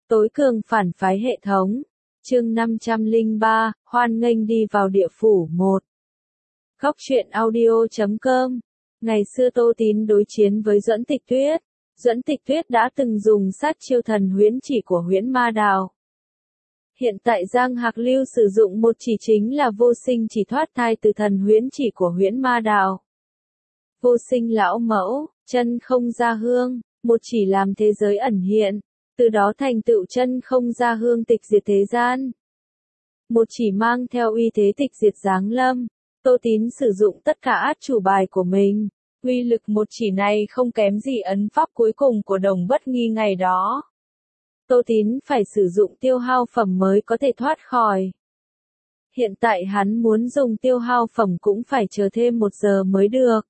Tối cường phản phái hệ thống. Chương 503, hoan nghênh đi vào địa phủ 1. Góc truyện audio.com. Ngày xưa Tô Tín đối chiến với Duẫn Tịch Tuyết. Duẫn Tịch Tuyết đã từng dùng sát chiêu thần huyễn chỉ của huyễn ma đào. Hiện tại Giang Hạc Lưu sử dụng một chỉ chính là vô sinh chỉ thoát thai từ thần huyễn chỉ của huyễn ma đào. Vô sinh lão mẫu, chân không ra hương, một chỉ làm thế giới ẩn hiện, từ đó thành tựu chân không ra hương tịch diệt thế gian. Một chỉ mang theo uy thế tịch diệt giáng lâm, Tô Tín sử dụng tất cả át chủ bài của mình. Uy lực một chỉ này không kém gì ấn pháp cuối cùng của Đồng Bất Nghi ngày đó. Tô Tín phải sử dụng tiêu hao phẩm mới có thể thoát khỏi. Hiện tại hắn muốn dùng tiêu hao phẩm cũng phải chờ thêm 1 giờ mới được.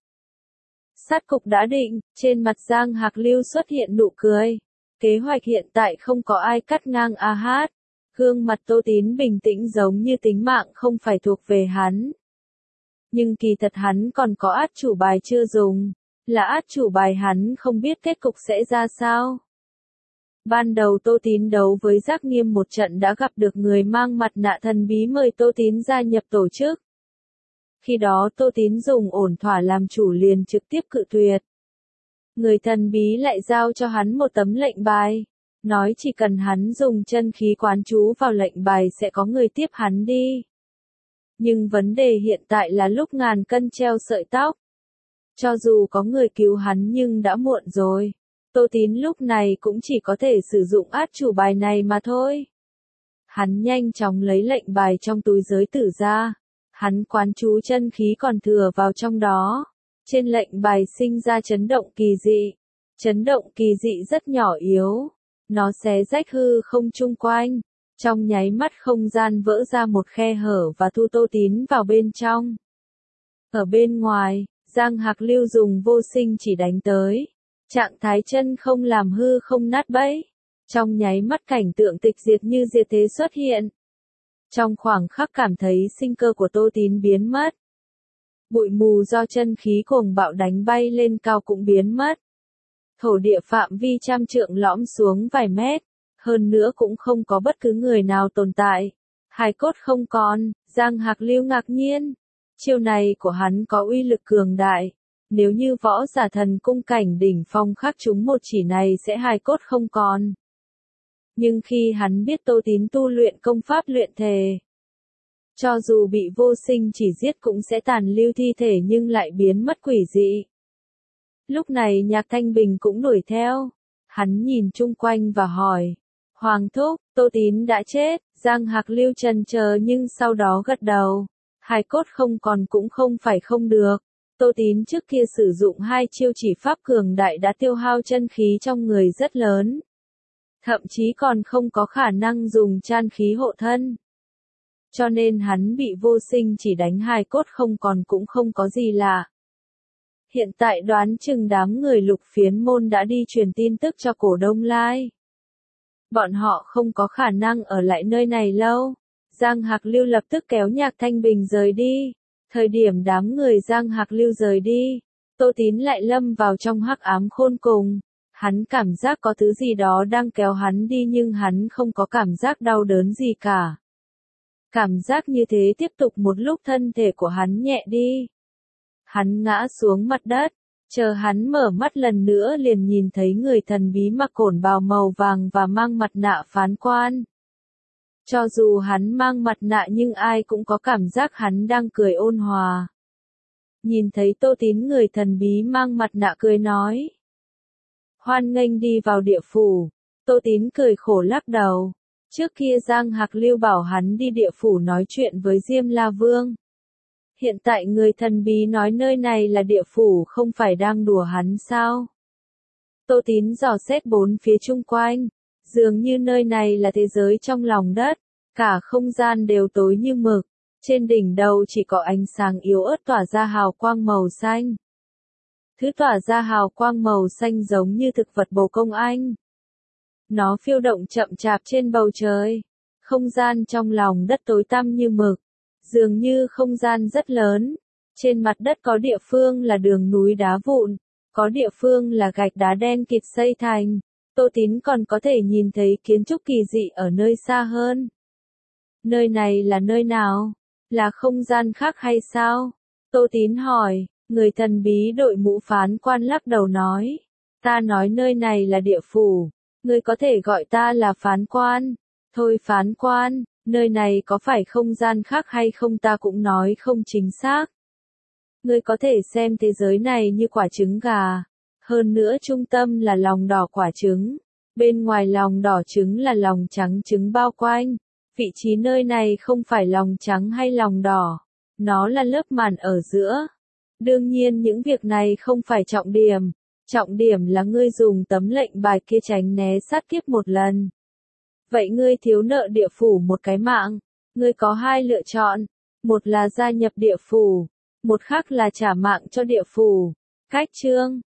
Sát cục đã định, trên mặt Giang Hạc Lưu xuất hiện nụ cười. Kế hoạch hiện tại không có ai cắt ngang hát. Gương mặt Tô Tín bình tĩnh giống như tính mạng không phải thuộc về hắn. Nhưng kỳ thật hắn còn có át chủ bài chưa dùng, là át chủ bài hắn không biết kết cục sẽ ra sao. Ban đầu Tô Tín đấu với Giác Nghiêm một trận đã gặp được người mang mặt nạ thần bí mời Tô Tín gia nhập tổ chức. Khi đó Tô Tín dùng ổn thỏa làm chủ liền trực tiếp cự tuyệt. Người thần bí lại giao cho hắn một tấm lệnh bài, nói chỉ cần hắn dùng chân khí quán chú vào lệnh bài sẽ có người tiếp hắn đi. Nhưng vấn đề hiện tại là lúc ngàn cân treo sợi tóc. Cho dù có người cứu hắn nhưng đã muộn rồi. Tô Tín lúc này cũng chỉ có thể sử dụng át chủ bài này mà thôi. Hắn nhanh chóng lấy lệnh bài trong túi giới tử ra. Hắn quán chú chân khí còn thừa vào trong đó. Trên lệnh bài sinh ra chấn động kỳ dị. Chấn động kỳ dị rất nhỏ yếu. Nó xé rách hư không chung quanh. Trong nháy mắt không gian vỡ ra một khe hở và thu Tô Tín vào bên trong. Ở bên ngoài, Giang Hạc Lưu dùng vô sinh chỉ đánh tới. Trạng thái chân không làm hư không nát bẫy. Trong nháy mắt cảnh tượng tịch diệt như diệt thế xuất hiện. Trong khoảng khắc cảm thấy sinh cơ của Tô Tín biến mất. Bụi mù do chân khí cuồng bạo đánh bay lên cao cũng biến mất. Thổ địa phạm vi trăm trượng lõm xuống vài mét. Hơn nữa cũng không có bất cứ người nào tồn tại. Hài cốt không còn, Giang Hạc Lưu ngạc nhiên. Chiêu này của hắn có uy lực cường đại. Nếu như võ giả thần cung cảnh đỉnh phong khắc chúng một chỉ này sẽ hài cốt không còn. Nhưng khi hắn biết Tô Tín tu luyện công pháp luyện thể. Cho dù bị vô sinh chỉ giết cũng sẽ tàn lưu thi thể nhưng lại biến mất quỷ dị. Lúc này Nhạc Thanh Bình cũng đuổi theo. Hắn nhìn chung quanh và hỏi. Hoàng thúc, Tô Tín đã chết, Giang Hạc Lưu chần chờ nhưng sau đó gật đầu. Hài cốt không còn cũng không phải không được. Tô Tín trước kia sử dụng 2 chiêu chỉ pháp cường đại đã tiêu hao chân khí trong người rất lớn. Thậm chí còn không có khả năng dùng chan khí hộ thân. Cho nên hắn bị vô sinh chỉ đánh hài cốt không còn cũng không có gì lạ. Hiện tại đoán chừng đám người Lục Phiến môn đã đi truyền tin tức cho Cổ Đông Lai. Bọn họ không có khả năng ở lại nơi này lâu. Giang Hạc Lưu lập tức kéo Nhạc Thanh Bình rời đi. Thời điểm đám người Giang Hạc Lưu rời đi, Tô Tín lại lâm vào trong hắc ám khôn cùng. Hắn cảm giác có thứ gì đó đang kéo hắn đi nhưng hắn không có cảm giác đau đớn gì cả. Cảm giác như thế tiếp tục một lúc thân thể của hắn nhẹ đi. Hắn ngã xuống mặt đất. Chờ hắn mở mắt lần nữa liền nhìn thấy người thần bí mặc cổn bào màu vàng và mang mặt nạ phán quan. Cho dù hắn mang mặt nạ nhưng ai cũng có cảm giác hắn đang cười ôn hòa. Nhìn thấy Tô Tín người thần bí mang mặt nạ cười nói. Hoan nghênh đi vào địa phủ. Tô Tín cười khổ lắc đầu. Trước kia Giang Hạc Lưu bảo hắn đi địa phủ nói chuyện với Diêm La Vương. Hiện tại người thần bí nói nơi này là địa phủ không phải đang đùa hắn sao? Tô Tín dò xét 4 phía chung quanh. Dường như nơi này là thế giới trong lòng đất. Cả không gian đều tối như mực. Trên đỉnh đầu chỉ có ánh sáng yếu ớt tỏa ra hào quang màu xanh. Thứ tỏa ra hào quang màu xanh giống như thực vật bồ công anh. Nó phiêu động chậm chạp trên bầu trời. Không gian trong lòng đất tối tăm như mực. Dường như không gian rất lớn. Trên mặt đất có địa phương là đường núi đá vụn. Có địa phương là gạch đá đen kịt xây thành. Tô Tín còn có thể nhìn thấy kiến trúc kỳ dị ở nơi xa hơn. Nơi này là nơi nào? Là không gian khác hay sao? Tô Tín hỏi, người thần bí đội mũ phán quan lắc đầu nói. Ta nói nơi này là địa phủ, ngươi có thể gọi ta là phán quan. Thôi phán quan, nơi này có phải không gian khác hay không ta cũng nói không chính xác. Ngươi có thể xem thế giới này như quả trứng gà. Hơn nữa trung tâm là lòng đỏ quả trứng. Bên ngoài lòng đỏ trứng là lòng trắng trứng bao quanh. Vị trí nơi này không phải lòng trắng hay lòng đỏ. Nó là lớp màn ở giữa. Đương nhiên những việc này không phải trọng điểm. Trọng điểm là ngươi dùng tấm lệnh bài kia tránh né sát kiếp một lần. Vậy ngươi thiếu nợ địa phủ một cái mạng. Ngươi có hai lựa chọn. Một là gia nhập địa phủ. Một khác là trả mạng cho địa phủ. Cách chương